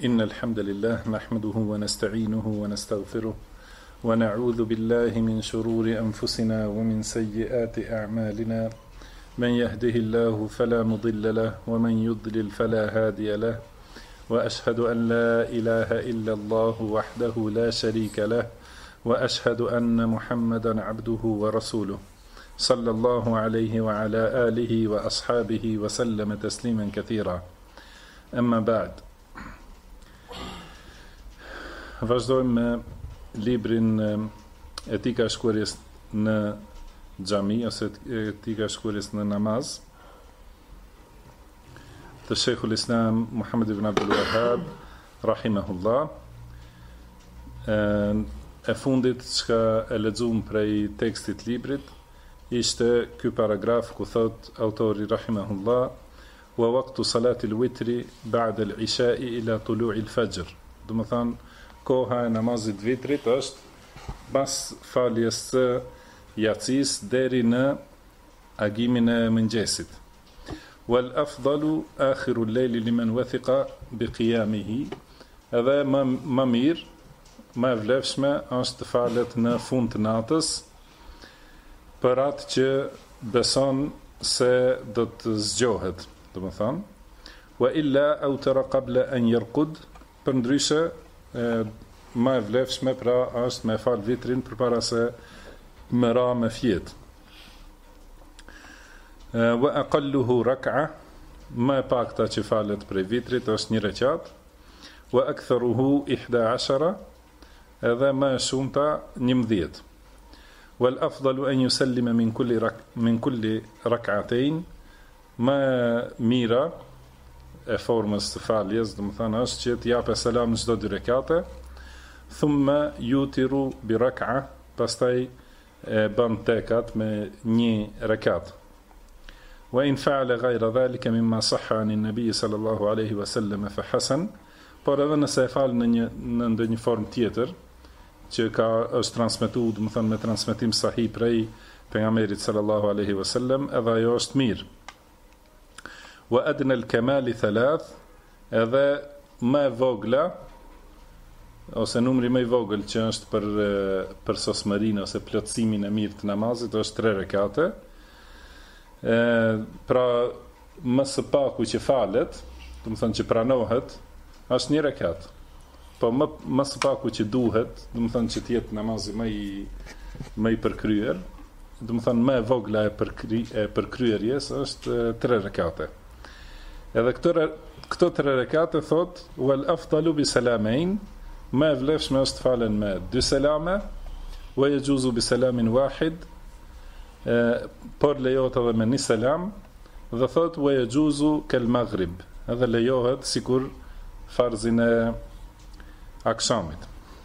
إن الحمد لله نحمده ونستعينه ونستغفره ونعوذ بالله من شرور أنفسنا ومن سيئات أعمالنا من يهده الله فلا مضل له ومن يضلل فلا هادي له وأشهد أن لا إله إلا الله وحده لا شريك له وأشهد أن محمدا عبده ورسوله صلى الله عليه وعلى آله وأصحابه وسلم تسليما كثيرا أما بعد. Vazhdojmë me librin Etika e shkuarjes në xhami ose Etika e shkuarjes në namaz të Sheikhul Islam Muhammad ibn Abdul Wahhab rahimahullah. E fundit çka e lexuam prej tekstit librit ishte ky paragraf ku thot autori rahimahullah wa waqtu salati al-witri ba'da al-isha'i ila tulu'i al-fajr. Do të thonë koha e namazit vitrit është pas faljes së jacis deri në agimin e mëngjesit. Wal afdalu akhiru al-layli liman wathiqa bi qiyamihi. Edhe më mirë, më e vlefshme është të falet në fund të natës për atë që beson se do të zgjohet, domethënë. Wa illa awtara qabla an yarqud, përndryshe më e vlefshme pra është me fal vitrin përpara se më ra me fjet. Wa aqalluhu rak'a, më e pakta që falet prej vitrit është një rekat. Wa aktharuhu 11, edhe më e shumta 11. Wal afdalu an yusallima min kulli rak'atayn, më mira e formës të faljes, do të thonë është që të japë selam në çdo dy rekate, thumma yutiru bi rak'a, pastaj e bën tekat me një rekat. Wa in fa'ala ghayra dhalika mimma sahha an an-nabi sallallahu alaihi wasallam fa hasan, por edhe nëse e fal në ndonjë formë tjetër që është transmetuar, do të thonë me transmetim sahih prej pejgamberit sallallahu alaihi wasallam, edhe ajo është mirë. Wa adna al-kamali 3, edhe më e vogla ose numri më i vogël që është për sosmërinë ose plotësimin e mirë të namazit është 3 rekate. Pra më së paku që falet, do të thonë që pranohet, është 1 rekat. Po më së paku që duhet, do të thonë që të jetë namazi më i përkryer, do të thonë më e vogla e përkryerjes është 3 rekate. Edhe këto 3 rekate thot wal afdalu bi salamain, më e vlefshme është falen me 2 selame, wa yajuzu bi salamin wahid, por lejohet edhe me 1 selam, dhe thot wa yajuzu kal maghrib, edhe lejohet sikur farzin e akshamit.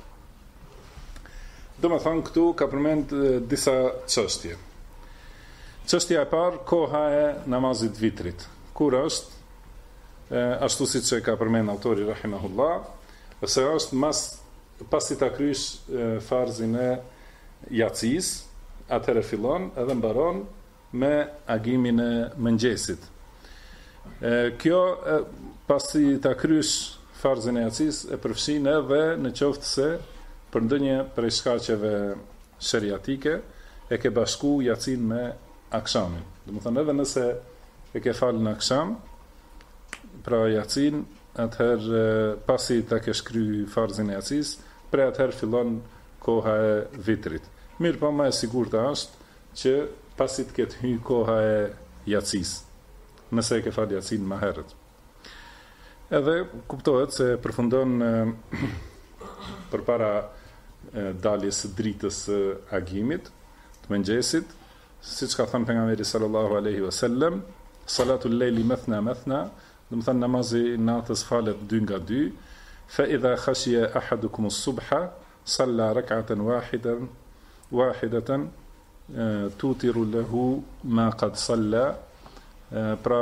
Do të thonë këtu ka përmend disa çështje. Çështja e parë, koha e namazit vitrit. Kur është ashtu siç e ka përmend autori rahimahullah, ose është pasi ta krysh farzin e jacis, atëherë fillon edhe mbaron me agimin e mëngjesit. Kjo pasi ta krysh farzin e jacis e përfshin edhe në qoftë se për ndonjë prej shkaqeve sheriatike e ke bashku jacin me akshamin. Do të thonë edhe nëse e ke falë në aksham, pra jacin, atëherë pasi ta ke shkry farzin e jacis, pre atëherë fillon koha e vitrit. Mirë po më e sigurta është që pasi të ketë hy koha e jacis, nëse e ke falë jacin më herët. Edhe kuptohet se përfundon përpara daljes së dritës së agimit, të mëngjesit, siç ka thënë pejgamberi sallallahu alaihi wasallam, salatul layli mathna mathna, do të thonë namazi natës falet 2 nga 2, fa idha khashiya ahadukum as-subha salla rak'atan wahidatan tutiru lahu ma qad salla. Pra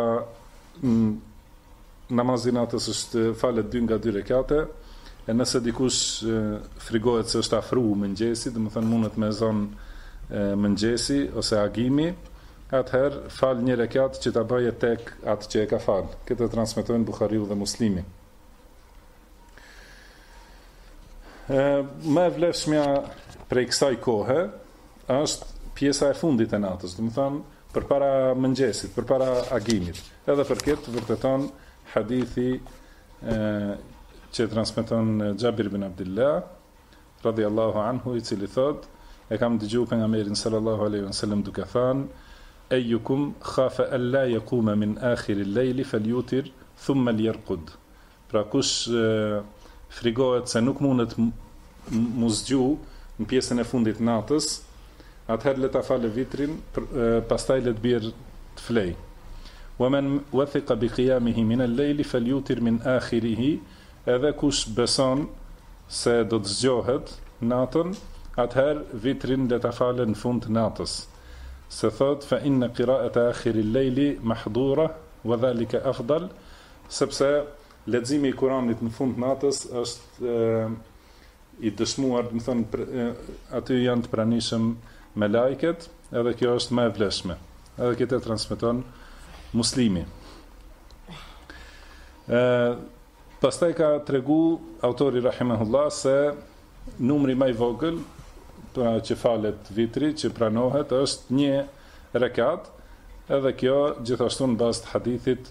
namazi natës është falet 2 nga 2 rekate, e nëse dikush frigohet se është afruar mëngjesi, do të thonë mundet me zon mëngjesi ose agimi, atëherë fal 1 rekat që ta bëje tek atë që e ka fal. Këtë transmetojnë Buhariu dhe Muslimi. Më e vlefshmja prej kësaj kohe është pjesa e fundit e natës, do të thonë përpara mëngjesit, përpara agimit. Edhe për këtë vërteton hadithi që transmeton Xhabir ibn Abdullah radhiyallahu anhu, i cili thot, e kam dëgjuar pejgamberin sallallahu alaihi wasallam duke thënë: "Ayyukum khafa an la yaquma min akhir al-layl falyutir thumma liyarqud." Pra kush frigohet se nuk mundet mu zgju në pjesën e fundit natës, atëherë le ta falë vitrin, pastaj le të bjerë të flej. Wa man wathiqa bi qiyamihi min al-layl falyutir min akhirih, edhe kush beson se do të zgjohet natën, atëherë vitrin le ta falë në fund të natës. Se thot fa inna qira'ata akhir al-layl mahdura wa dhalika afdal, sepse leximi i Kuranit në fund natës është i dëshmuar, do të thonë aty janë të pranishëm me lajket, edhe kjo është më e vlefshme. Edhe këtë e transmeton Muslimi. Pastaj ka tregu autori rahimahullah se numri më i vogël pra që falet vitri, që pranohet, është 1 rekat, edhe kjo gjithashtu në bazë të hadithit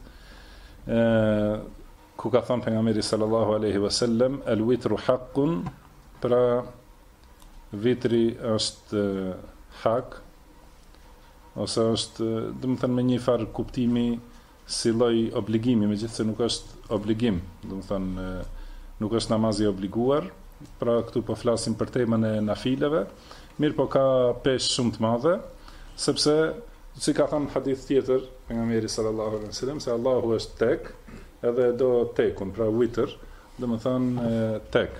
ku ka thënë pejgamberi sallallahu alaihi wasallam: "El-witru haqqun", pra vitri është hak, ose është, do të thënë me një farë kuptimi si lloj obligimi, megjithëse nuk është obligim, do të thënë nuk është namazi i obliguar, pra këtu po flasim për temën e nafileve, mirë po ka peshë shumë të madhe, sepse si ka thënë hadith tjetër pejgamberi sallallahu alaihi wasallam se Allahu është tek, edhe do tekun, pra witr, do të thënë tek.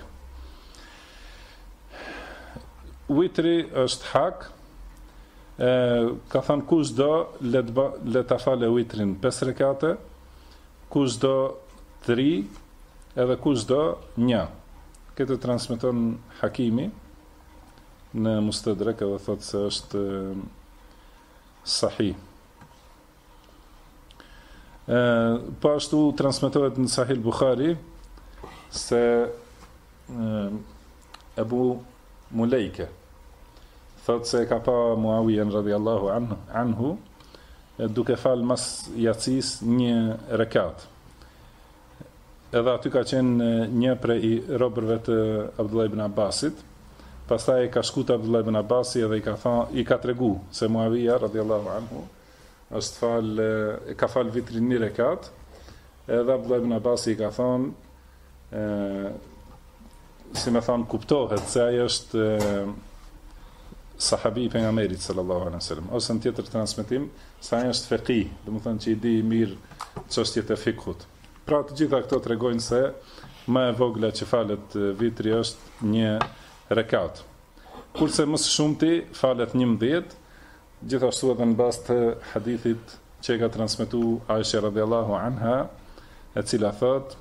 Witri është hak, ka thënë kush do le ta falë witrin 5 rekate, kush do 3, edhe kush do 1. Këtë transmeton Hakimi në Mustadrak, edhe thotë se është sahih. Po ashtu transmetohet në Sahih Bukhari se Ebu Mulejke thotë se ka pa Muawijen radhiyallahu anhu duke falë mas jacis 1 rekat. Edhe aty ka qenë një prej robërve të Abdullah ibn Abbasit. Pastaj ka shkuar te Abdullah ibn Abbasi edhe i ka tregu se Muawija radhiyallahu anhu ka fal vitrin 1 rekat. Edhe Abdullah ibn Abbasi i ka thonë, si me thonë, kuptohet se ai është sahabi i pejgamberit sallallahu alaihi wasallam, ose në tjetër transmetim se ai është faqih, do të thonë që i di mirë çështjet e fikhut. Pra të gjitha këto tregojnë se më e vogla që falet vitri është 1 rekat. Kurse më së shumti falet 11, gjithashtu edhe në bazë të hadithit që ka transmetuar Aisha radhiyallahu anha, e cila thot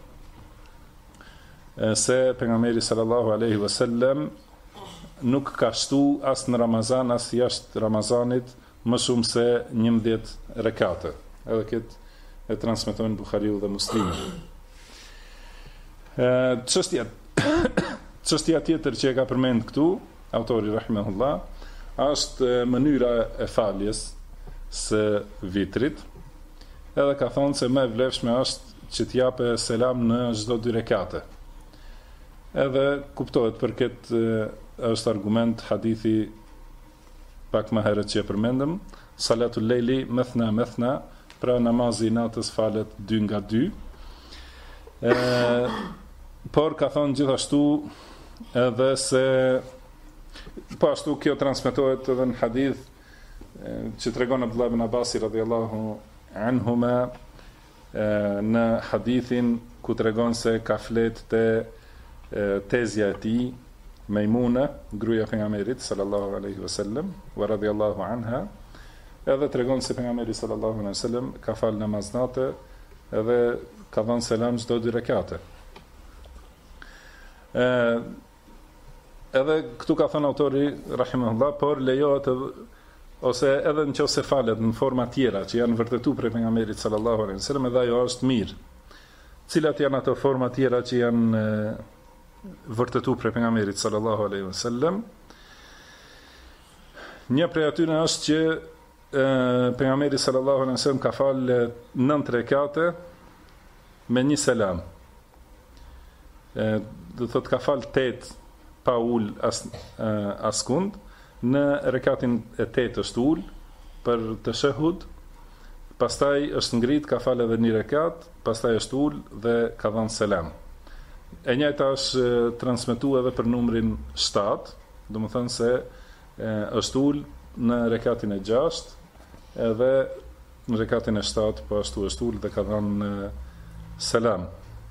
se pejgamberi sallallahu alaihi wasallam nuk ka shtu as në Ramazan as jashtë Ramazanit më shumë se 11 rekate. Edhe këtë e transmetojnë Buhariu dhe Muslimi. Çështja tjetër që e ka përmend këtu autori rahimahullah është mënyra e faljes së vitrit. Edhe ka thonë se më e vlefshme është që t'jape selam në çdo 2 rekate. Edhe kuptohet për këtë është argument hadithi pak më herët që e përmendëm, salatul lejli methna, pra namazi i natës falet 2 nga 2. Por ka thonë gjithashtu edhe se po ashtu kjo transmetohet edhe në hadith që tregon Abdullah ibn Abbasi radhiyallahu anhuma në hadithin ku tregon se ka flet te tezja e tij Mejmuna, gruaja e pejgamberit sallallahu alaihi wasallam, wa radhiyallahu anha, edhe tregon se pejgamberi sallallahu alaihi wasallam ka fal namaz natë edhe ka dhënë selam çdo 2 rekate. Edhe këtu ka thënë autori rahimahullah, por lejohet ose edhe nëse falet në forma tjera që janë vërtetuar prej pejgamberit sallallahu alaihi wasallam, edhe ajo është mirë. Cilat janë ato forma tjera që janë vërtetuar prej pejgamberit sallallahu alaihi wasallam. Një prej atyre është që pejgamberi sallallahu alaihi wasallam ka falë 9 rekate me një selam. Do thot ka falë 8 pa ul askund, në rekatin e 8 është ul për tashahhud, pastaj është ngrit, ka falë edhe një rekat, pastaj është ul dhe ka dhënë selam. E njëjta është transmetuar edhe për numrin 7, domethënë se është ul në rekatin e 6, edhe në rekatin e 7 po ashtu është ul dhe ka dhënë selam.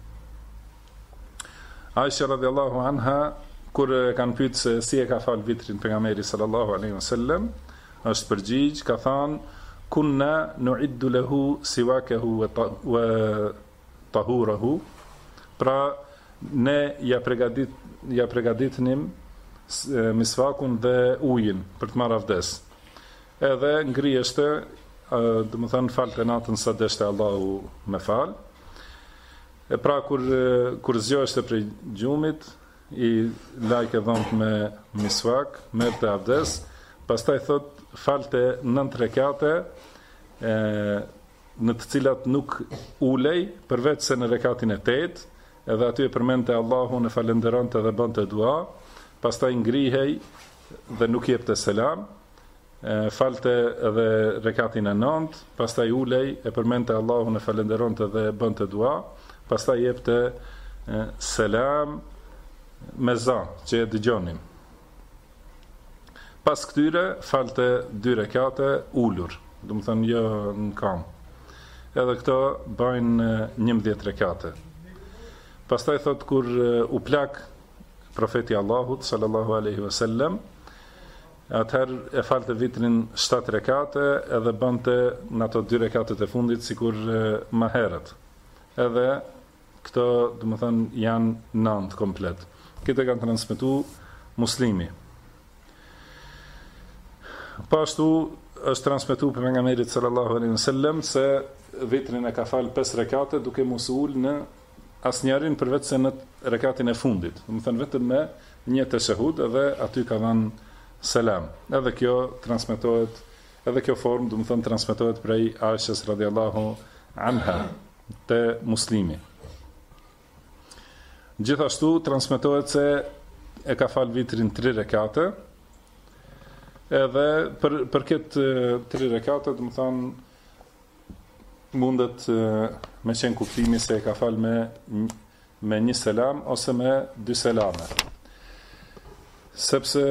Aisha radhiyallahu anha, kur kanë pyet se si e ka fal vitrin pejgamberi sallallahu alaihi wasallam, është përgjigj, ka thënë kunna nu'iddu lahu siwakahu wa tahurahu, pra ne ja përgatitnim misvakun dhe ujin për të marrë avdes. Edhe ngriheshte, domethënë falte natën sa deshte Allahu me fal. E pra kur zgjoheshte prej gjumit, i lajke dhëmt me misvak, merrte avdes, pastaj thot falte 9 rekate, në të cilat nuk ulej, përveç se në rekatin e 8, edhe aty e përmendte Allahun, e falenderonte dhe bënte dua, pastaj ngrihej dhe nuk jepte selam, falte edhe rekatin e 9, pastaj ulej, e përmendte Allahun, e falenderonte dhe bënte dua, pastaj jepte selam me za, që e dëgjonin. Pas këtyre falte 2 rekate ulur, do të thënë jo në kam. Edhe këto bajnë 11 rekate. Pastaj thot kur u plak profeti Allahut sallallahu alaihi wasallam, atëherë e falte vitrin 7 rekate edhe bënte në ato 2 rekatet e fundit sikur më herët. Edhe këto, do të thënë, janë 9 komplet. Këtë kanë transmetuar Muslimi. Pashtu është transmetuar për pejgamberit sallallahu alaihi wasallam se vitrin e ka fal 5 rekate duke mos ul në asnjërin përveç se në rekatin e fundit. Do të thënë vetëm me një tashahhud edhe aty ka dhënë selam. Edhe kjo transmetohet, edhe kjo formë, do të thënë transmetohet prej Aishës radhiyallahu anha te Muslimi. Gjithashtu transmetohet se e ka fal vitrin 3 rekate, edhe për këtë 3 rekate, do të thënë mundet me qenë kuptimi se e ka fal me një selam ose me 2 selame. Sepse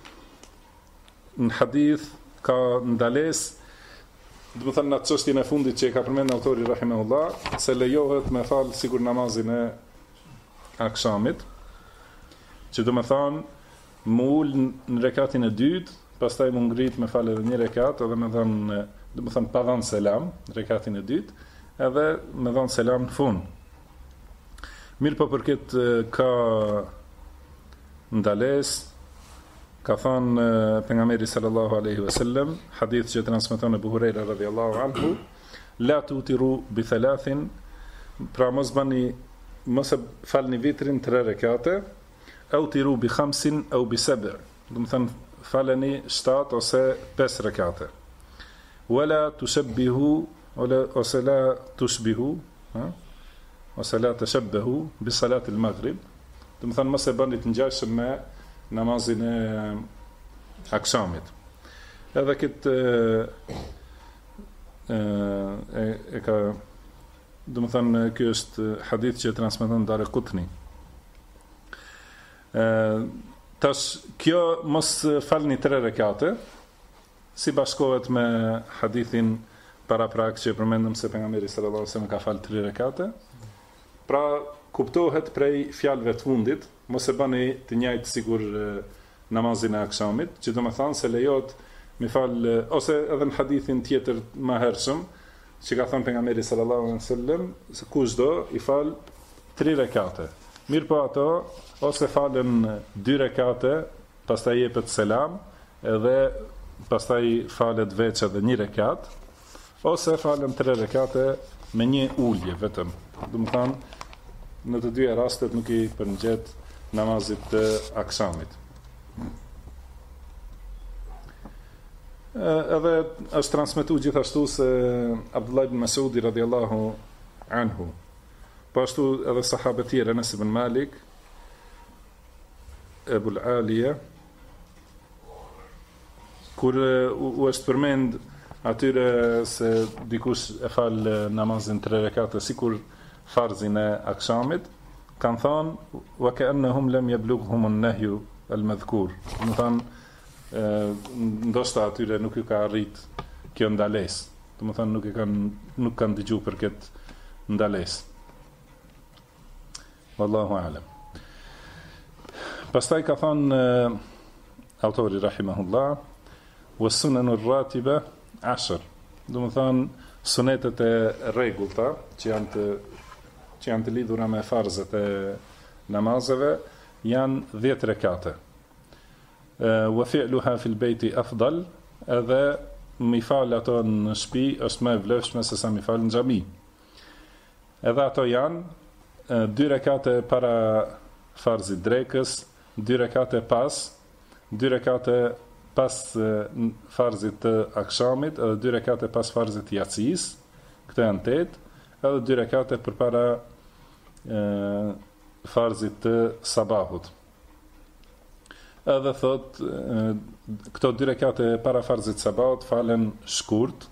në hadith ka ndalesë, do të thënë në çështjen e fundit që e ka përmendur autori rahimahullah, se lejohet me fal sigur namazin e akşamit, që do të thënë më ul në rekatin e dytë, pastaj më ngrit me fal edhe një rekat, edhe me dhënë, do të thënë pa dhënë selam në rekatin e dytë, edhe me dhënë selam në fund. Mirë po për këtë ka ndalesë, ka thënë pejgamberi sallallahu alaihi wasallam, hadith që transmeton Abu Huraira radhiyallahu anhu, la tutiru bi thalathin, pra mos e falni vitrin 3 rekate, au tiru bi 5 au bi 7, do të thënë faleni 7 ose 5 rekate. Wala tushabbihu ose la tushbihu, ose la tashabbahu bi salat al-maghrib, do të thënë mos e bëni të ngjashëm me namazin e akşamit. Edhe këtë e ka, do të thënë, ky është hadith që transmeton Daraqutni. Tash kjo mos falni 3 rekate, si bashkohet me hadithin paraprak që përmendëm se pejgamberi sallallahu alajhi wasallam ka fal 3 rekate. Pra kuptohet prej fjalëve të fundit, mos e bëni të njëjtë sigur namazin e akşamit, që do të thonë se lejohet me fal, ose edhe në hadithin tjetër më hershëm, që ka thënë pejgamberi sallallahu alajhi wasallam, se kushdo i fal 3 rekate. Mirë po ato, ose falen 2 rekate, pastaj jepet selam, edhe pastaj falet veç edhe 1 rekat, ose falen 3 rekate me një ulje vetëm. Do të thonë, në të dyja rastet nuk i përngjet namazit të akşamit. Edhe është transmetuar gjithashtu se Abdullah ibn Mas'udi radhiyallahu anhu, po ashtu edhe sahabët tjerë, Anas ibn Malik, Ebul Aliya, kur u është përmend atyre se dikush e fal namazin 3 rekate sikur farzin e akşamit, kanë thënë wa ka'annahum lam yablughum an-nahyu al-madhkur. Do thonë ndoshta atyre nuk ju ka arrit kjo ndalesë. Do të thonë nuk kanë dëgjuar për këtë ndalesë. Wallahu a'lam. Pastaj ka thënë autori rahimahullah was-sunan ar-ratiba 10. Do të thonë sunetet e rregullta që janë të lidhura me farzet e namazeve janë 10 rekate. Wa fi'luha fil bayti afdal, edhe mi fal ato në shtëpi është më e vlefshme se sa mi fal në xhami. Edhe ato janë 2 rekate para farzit drekës, 2 rekate pas, 2 rekate pas farzit të akşamit, edhe 2 rekate pas farzit të yatsis, këto janë 8, edhe 2 rekate përpara farzit të sabahut. Edhe thot këto 2 rekate para farzit të sabahut falen shkurt.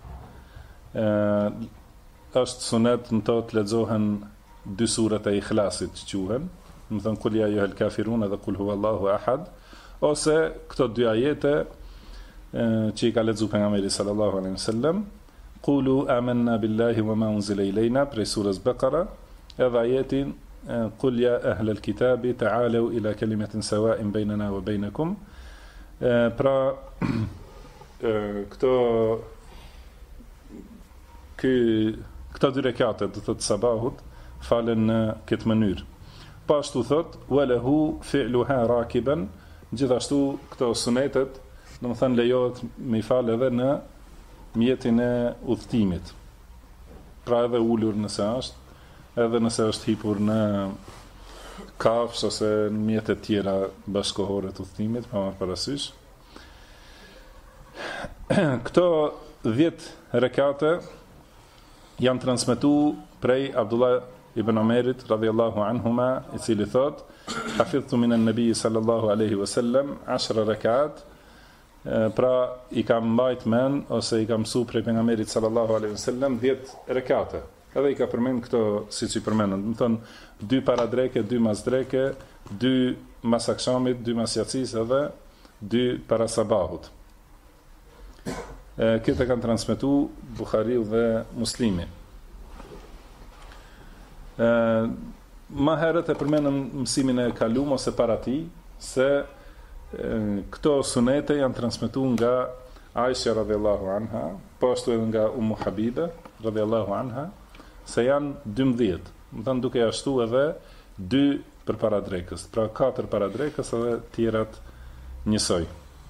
Është sunet në to të lexohen 2 surat e Ikhlasit që quhen, do të thonë kul ya ayyuhal kafirun dhe kul huwallahu ahad, ose këto 2 ajete që i ka lexuar pejgamberi sallallahu alaihi wasallam, qulu amanna billahi wama unzila ilayna, prej surës Baqara, edhe ajetin qul ya ahlal kitabi ta'alu ila kalimatin sawa'in baynana wa baynakum. Pra këto 2 rekate do të sabahut falen në këtë mënyrë. Pashtu thot walahu fi'luha rakiban, gjithashtu këto sunetet do të thënë lejohet me i fal edhe në mjetin e udhëtimit. Pra edhe ulur nëse është, edhe nëse është hipur në kafsh ose në mjetet tjera bashkohore të udhëtimit, pa marrë parasysh. Këto 10 rekate janë transmetuar prej Abdullah ibn Omerit radhiyallahu anhuma, i cili thot hafidhtu min an-nabi sallallahu alaihi wasallam 10 rekat. Pra i kam mbajt men ose i kam mësu prej pejgamberit sallallahu alaihi wasallam 10 rekate. Edhe i ka përmend këto siç i përmendën. Do të thonë 2 para dreke, 2 mas dreke, 2 mas akşamit, 2 mas yatsis edhe 2 para sabahut. Këtë kanë transmetuar Buhariu dhe Muslimi. Më herët e përmendëm mësimin e kaluar ose para tij se këto sunete janë transmetuar nga Aisha radhiyallahu anha, po ashtu edhe nga Ummu Habibe radhiyallahu anha, se janë 12. Do të thonë duke ashtu edhe 2 përpara drekës, pra 4 para drekës edhe tjerat njësoj.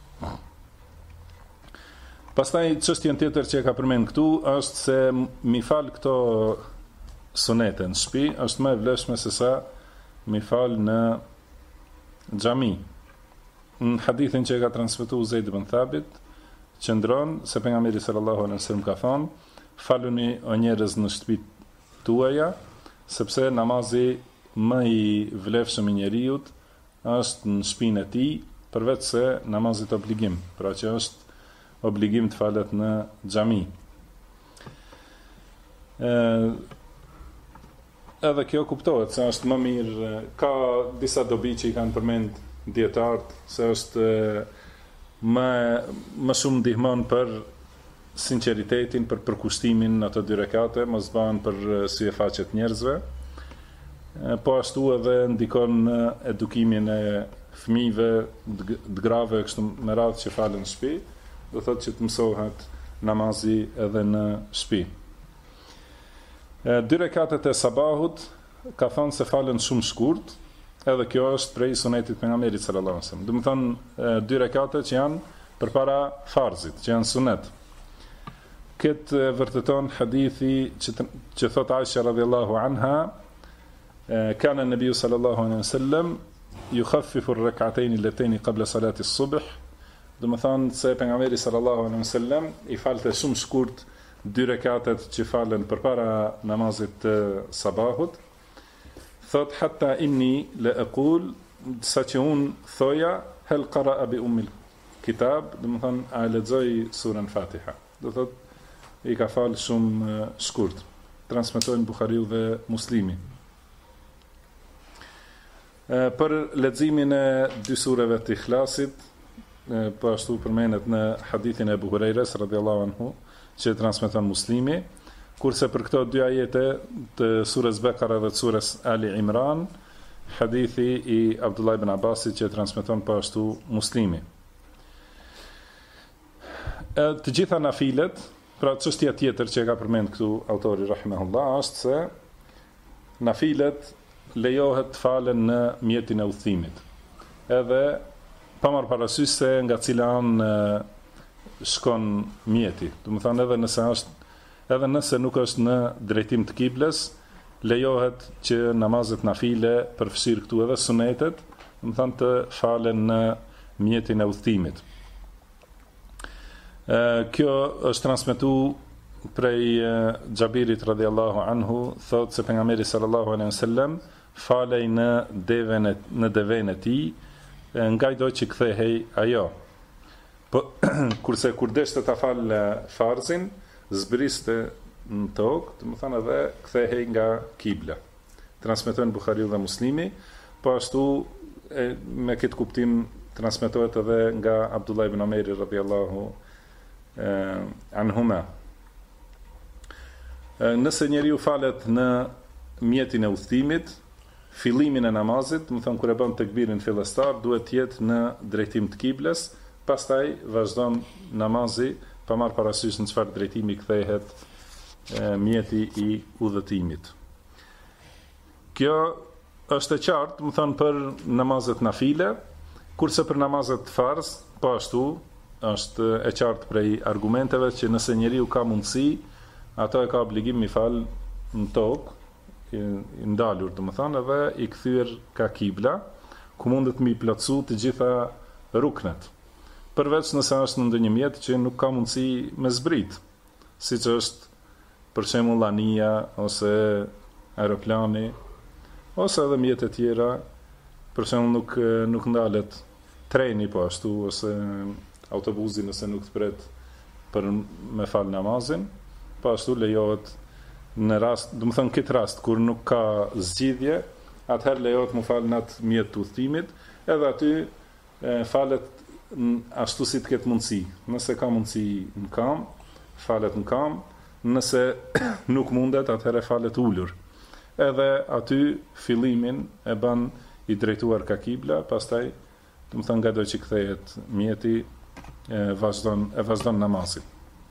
Pastaj çështja tjetër që e ka përmend këtu është se mi fal këto sunete në shtëpi është më e vlefshme se sa mi fal në xhami. Në hadithin që e ka transmetuar Zeid ibn Thabit, qëndron se pejgamberi sallallahu alaihi wasallam ka thënë: faluni o njerëz në shtëpitë tuaja, sepse namazi më i vlefshëm i njeriut është në shtëpinë e tij, përveç se namazit obligim, pra që është obligim të falet në xhami. Edhe kjo kuptohet se është më mirë, ka disa dobi që i kanë përmend dietarët se është më shumë ndihmon për sinqeritetin, për përkushtimin në ato 2 rekate, mos bëhen për syfaqet njerëzve. Po ashtu edhe ndikon në edukimin e fëmijëve, të grave kështu me radhë që falen në shtëpi, do thotë që të mësohet namazi edhe në shtëpi. 2 rekatet e sabahut ka thënë se falen shumë shkurt, edhe kjo është prej sunetit pejgamberit sallallahu alajhi wasallam. Do të thonë 2 rekate që janë përpara farzit, që janë sunet. Këtë vërteton hadithi që thot Aisha radhiyallahu anha, kana nabiu sallallahu alaihi wasallam yukhaffifu ar-rak'atayn allatayn qabla salati as-subh. Do të thonë se pejgamberi sallallahu alaihi wasallam i falte shumë shkurt 2 rekatet që falen përpara namazit të sabahut. Thot hatta inni la aqul, sa që un thoja hal qara'a bi umm al-kitab, do të thonë a lexoi surën Fatiha. Do thot i ka fal shumë shkurt. Transmetojnë Buhariu dhe Muslimi. Për leximin e 2 sureve të Ikhlasit, po ashtu përmendet në hadithin e Abu Hurajres radhiyallahu anhu, që transmeton Muslimi, kurse për këto 2 ajete të surës Bekara dhe të surës Ali Imran, hadithi i Abdullah ibn Abbasit që transmeton po ashtu Muslimi. Të gjitha nafilet, pra çështja tjetër që e ka përmend këtu autori rahimahullah është se nafilet lejohet të falen në mjetin e udhëtimit. Edhe pa marrë parasysh se nga cila anë shkon mjeti. Do të thonë edhe nëse nuk është në drejtim të kibles, lejohet që namazet nafile, përfshir këtu edhe sunetet, do të thonë të falen në mjetin e udhëtimit. Kjo është transmetuar prej Xhabirit radhiyallahu anhu, thotë se pejgamberi sallallahu alaihi wasallam falej në devën e tij, ngajdo që kthehej ajo. Po kurse kur deshte ta fal farzin, zbriste në tokë, do të thonë edhe kthehej nga kibla. Transmetojnë Buhariu dhe Muslimi, po ashtu me këtë kuptim transmetohet edhe nga Abdullah ibn Omeri radhiyallahu anhuma. Nëse njeriu falet në mjetin e udhëtimit, fillimin e namazit, do të thonë kur e bën tekbirin fillestar, duhet të jetë në drejtim të kibles, pastaj vazhdon namazi pa marrë parasysh në çfarë drejtimi kthehet mjeti i udhëtimit. Kjo është e qartë, do të thonë për namazet nafile, kurse për namazet farz, po ashtu është e qartë prej argumenteve që nëse njeriu ka mundësi, ato e ka obligim mi fal në tokë, i ndalur, do të thonë, edhe i kthyer ka kibla, ku mundet mi plotësu të gjitha ruknet. Përveç nëse është në ndonjë mjet që nuk ka mundësi me zbrit, siç është për shembull lania ose aeroplani, ose edhe mjete tjera, për shembull nuk ndalet treni po ashtu, ose autobusi nëse nuk të pret për me fal namazin, po ashtu lejohet në rast, do të thënë këtë rast kur nuk ka zgjidhje, atëherë lejohet mu fal në atë mjet të udhëtimit, edhe aty falet ashtu si të ketë mundësi. Nëse ka mundësi në kam, falet në kam, nëse nuk mundet, atëherë falet ulur. Edhe aty fillimin e ban i drejtuar ka kibla, pastaj, do të thënë nga do që kthehet mjeti, vazhdon namazin.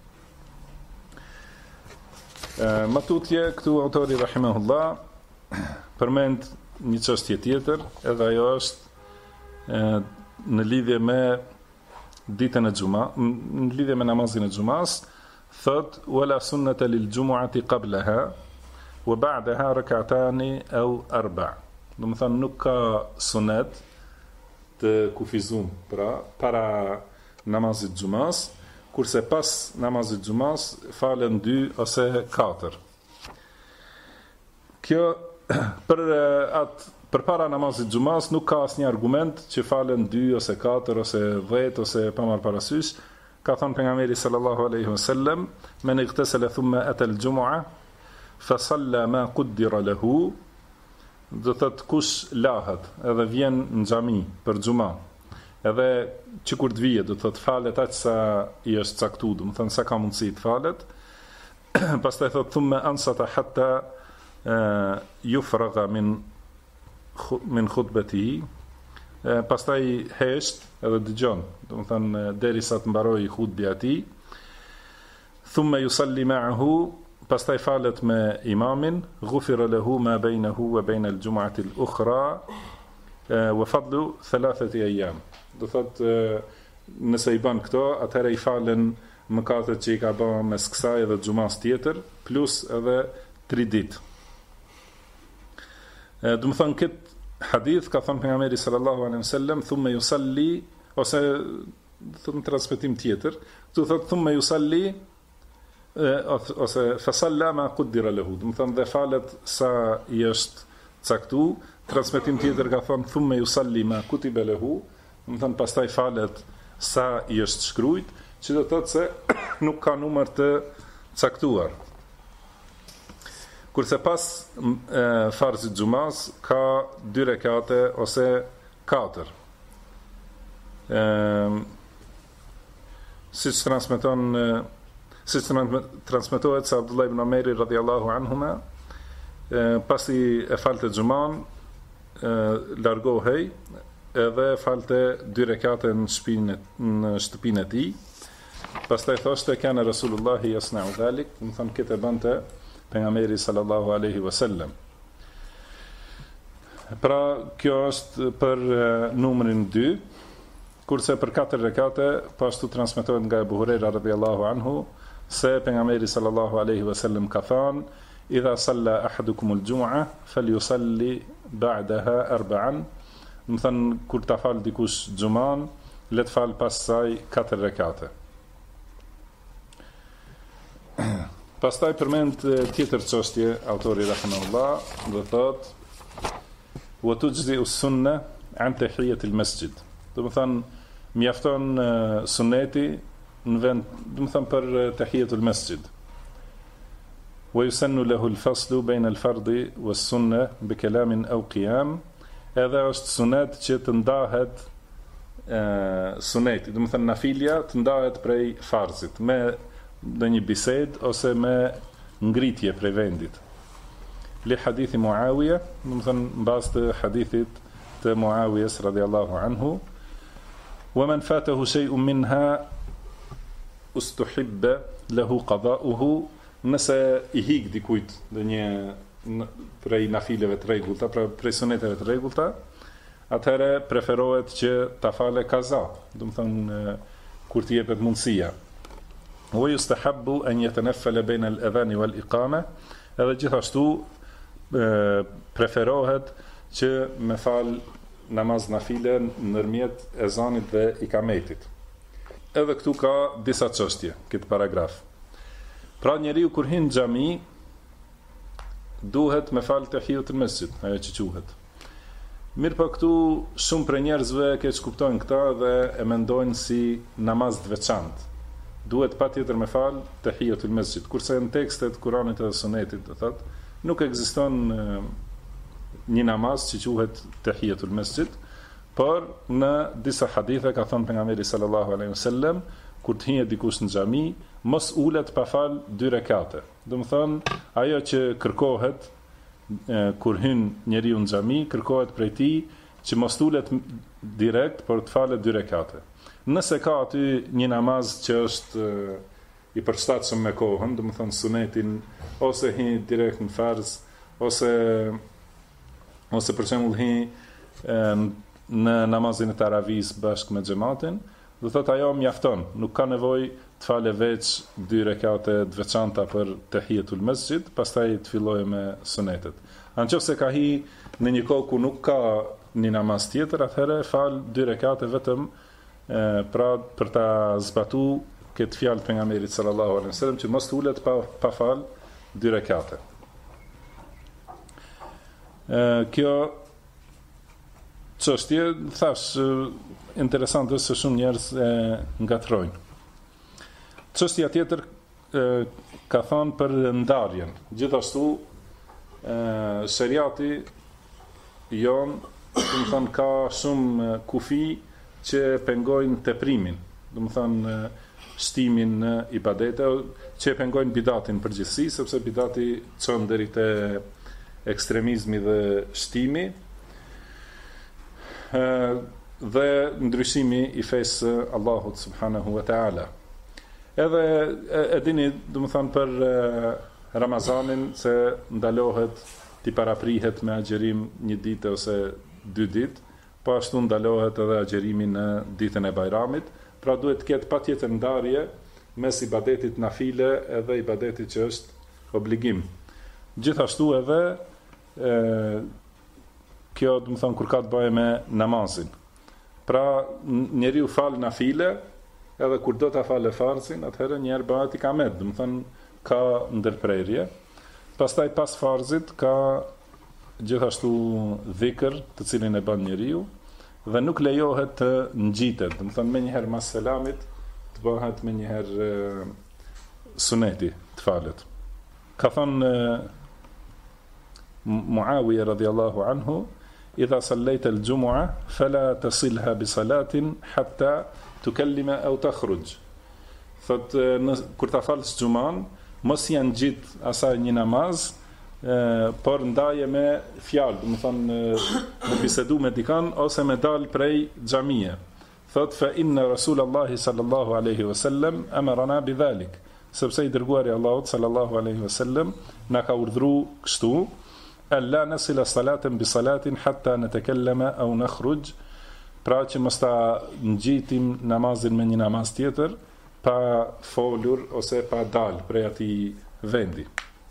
Më tutje, këtu autori rahimahullah përmend një çështje tjetër, edhe ajo është në lidhje me ditën e xumas, në lidhje me namazin e xumas, thot wala sunnata lil jumu'ati qablaha wa ba'daha rak'atani aw arba'. Do të thonë nuk ka sunet të kufizum, pra para namazit xumas, kurse pas namazit xumas falen 2 ose 4. Kjo për para namazit xumas nuk ka asnjë argument që falen 2 ose 4 ose 10 ose pa marrë parasysh. Ka thënë pejgamberi sallallahu alaihi wasallam, men igtasala thumma ata al-jumu'a fa salla ma qaddara lahu, do thot kush lahet edhe vjen në xhami për xuma, edhe që kur të vije, do të thot falet aq sa i është caktuar, do të thënë sa ka mundësi të falet. Pastaj thot thumma ansata hatta yufraga min khutbatihi, pastaj hesht edhe dëgjon, do të thënë derisa të mbarojë hutbja e tij. Thumma yusalli ma'ahu, pastaj falet me imamin, ghufira lahu ma bainahu wa bain al-jum'ati al-ukhra wa fadlu 3 ayyam. Do thot nëse i bën këto, atëherë i falen mëkatet që i ka bërë mes kësaj edhe xumas tjetër, plus edhe 3 ditë. Do të thonë hadith ka thënë pejgamberi sallallahu alaihi wasallam thumma yusalli, ose thënë transmetim tjetër, tu thot thumma yusalli ose fa salla ma qaddara lahu, do të thonë dhe falet sa i është caktu. Transmetim tjetër ka thënë thumma yusalli ma kutiba lahu, do të thonë pastaj falet sa i është shkruajt, që do të thotë se nuk ka numër të caktuar. Kurse pas farzit xumas ka 2 rekate ose 4. Siç transmetohet se Abdullah ibn Omeri radhiyallahu anhuma pasi e falte xuman largohej edhe falte 2 rekate në shtëpinë e tij. Pastaj thoshte kana Rasulullahi yasna'u dhalik, do të thonë këtë bante pejgamberi sallallahu alaihi wasallam. Pra kjo është për numrin 2, kurse për 4 rekate pashtu transmetohet nga Abu Huraira radhiyallahu anhu se pejgamberi sallallahu alaihi wasallam ka thënë idha salla ahadukum al-jum'a falyusalli ba'daha 4. Do të thënë kur ta fal dikush xuman, le të fal pas saj 4 rekate. Pastaj përmend tjetër çështje autori rahimahullah, do thot wa tujzi us-sunna an tahiyat al-masjid. Do të thonë mjafton suneti në vend, do të thonë për tahiyatul masjid. Wa yusannu lahu al-faslu bayna al-fardhi was-sunna bi kalamin aw qiyam. Edhe është sunet që të ndahet suneti, do të thonë nafilja të ndahet prej farzit me në një bised ose me ngritje prej vendit. Li hadithi Muawija, do të thënë mbas të hadithit të Muawijes radhiyallahu anhu, wa man fatahu shay'un minha ustuhibba lahu qada'uhu, nëse i hik dikujt dhe një prej nafileve të rregullta, prej suneteve të rregullta, atëherë preferohet që ta fale kaza, do të thënë kur t'i jepet mundësia. Wa yustahabbu an yatanaffala bayna al-adhan wal-iqama, edhe gjithashtu preferohet që me fal namaz nafile ndërmjet ezanit dhe ikametit. Edhe këtu ka disa çështje, këtë paragraf. Pra njeriu kur hyn në xhami duhet me fal tahiyatul masjid, ajo që quhet. Mirë po këtu shumë për njerëzve keq kuptojnë këta dhe e mendojnë si namaz të veçantë. Duhet patjetër me fal tahiyatul masjid, kurse në tekstet Kuranit dhe Sunetit do thotë nuk ekziston një namaz që quhet tahiyatul masjid, por në disa hadithe ka thënë pejgamberi sallallahu alaihi wasallam kur të hyjë dikush në xhami mos ulet pa fal 2 rekate. Do të thonë ajo që kërkohet kur hyn njeriu në xhami, kërkohet prej tij që mos ulet direkt, por të falet 2 rekate. Nëse ka aty një namaz që është i përshtatshëm me kohën, do të thonë sunetin, ose hi direkt në farz, ose për shembull hi në namazin e taravis bashkë me xhamatin, do thotë ajo mjafton, nuk ka nevojë të fale veç 2 rekate të veçanta për tahiyatul masjid, pastaj të fillojë me sunetet. Nëse ka hi në një kohë ku nuk ka një namaz tjetër, atëherë fal 2 rekate vetëm pra për ta zbatu këtë fjalë të pejgamberit sallallahu alaihi wasallam që mos ulet pa fal 2 rekate. Kjo çështje thash interesante se shumë njerëz e ngatrojnë. Çështja tjetër ka thënë për ndarjen. Gjithashtu shariati jon, do të thonë ka shumë kufi që pengojnë teprimin, do të thonë shtimin në ibadete, që pengojnë bidatin përgjithësi, sepse bidati çon deri te ekstremizmi dhe shtimi, dhe ndryshimi i fesë Allahut subhanahu wa taala. Edhe e dini, do të thonë për Ramazanin se ndalohet t'i paraprihet me agjerim 1 ditë ose 2 ditë. Po ashtu ndalohet edhe agjerimi në ditën e Bajramit, pra duhet të ketë patjetër ndarje mes ibadetit nafile edhe ibadetit që është obligim. Gjithashtu edhe kjo do të thonë kur ka të bëjë me namazin. Pra njeriu fal nafile, edhe kur do ta falë farzin, atëherë një herë bëhet ikamet, do të thonë ka ndërprerje. Pastaj pas farzit ka gjithashtu dhikr, të cilin e bën njeriu, dhe nuk lejohet të ngjitet, do të thonë më një herë mas selamit të bëhet më një herë suneti të falet. Ka thonë Muawiya radhiyallahu anhu, idha sallayta al-jumu'a fala tasilha bi salatin hatta tukallima aw takhruj. Thot kur ta falësh xuman, mos janë gjit asaj një namaz, por ndaje me fjalë, do të thonë me bisedu me dikan ose me dal prej xhamie. Thot fa inna rasulallahi sallallahu alaihi wasallam amarna bidhalik. Sepse i dërguari i Allahut sallallahu alaihi wasallam na ka urdhëruar kështu, alla nasila salaten bi salatin hatta natakallama aw nakhruj, pra që mos ta ngjitim namazin me një namaz tjetër pa folur ose pa dal prej atij vendi.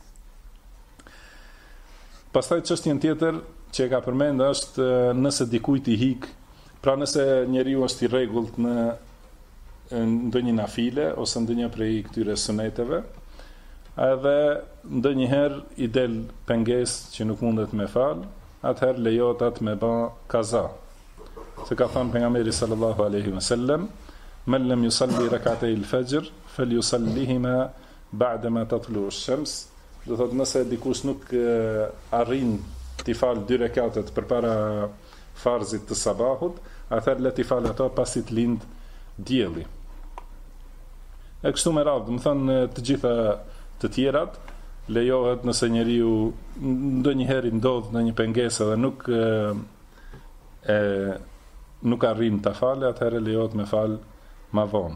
Pastaj çështjen tjetër që e ka përmend është nëse dikujt i hik, pra nëse njeriu është i rregullt në ndonjë nafile ose ndonjë prej këtyre suneteve, edhe ndonjëherë i del pengesë që nuk mundet me fal, atëherë lejohet atë me bë kaza. Se ka thënë pejgamberi sallallahu alaihi wasallam, "Men lam yusalli rak'atay al-fajr falyusallihima ba'da ma tatlu ash-shams." Do thotë nëse dikush nuk arrin të fal 2 rekatet përpara farzit të sabahut, atëherë le të fal ato pasi të lind dielli. E kështu me radhë, do të thonë të gjitha të tjerat lejohet nëse njeriu ndonjëherë ndodh në një pengesë dhe nuk arrin ta falë, atëherë lejohet me fal ma vonë.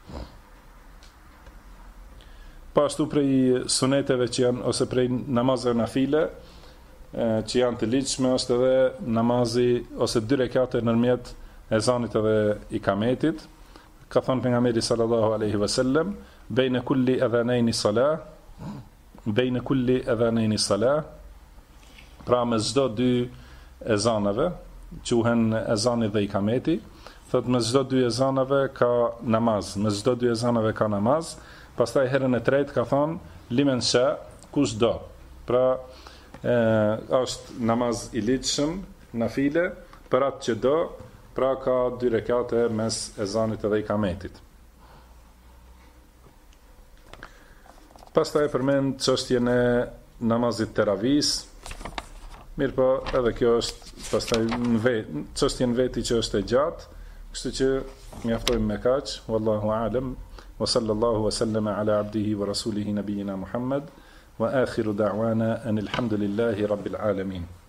Po ashtu prej suneteve që janë ose prej namazeve nafile që janë të ligjshme është edhe namazi ose 2 rekate ndërmjet ezanit edhe ikametit. Ka thënë pejgamberi sallallahu alaihi wasallam, "Bejne kulli adhanaini salah", bejne kulli adhanaini salah, pra me çdo 2 ezanave, quhen ezani dhe ikameti, thot me çdo 2 ezanave ka namaz, me çdo 2 ezanave ka namaz. Pastaj herën e tretë ka thonë limen sha, kush do. Pra është namaz i ligjshëm, nafile, për atë që do, pra ka 2 rekate mes ezanit edhe ikametit. Pastaj përmend çështjen e namazit teravis. Mirë po, edhe kjo është pastaj çështjen veti që është e gjatë, kështu që mjaftojmë me kaq, wallahu a'lam. وصلى الله وسلم على عبده ورسوله نبينا محمد وآخر دعوانا أن الحمد لله رب العالمين.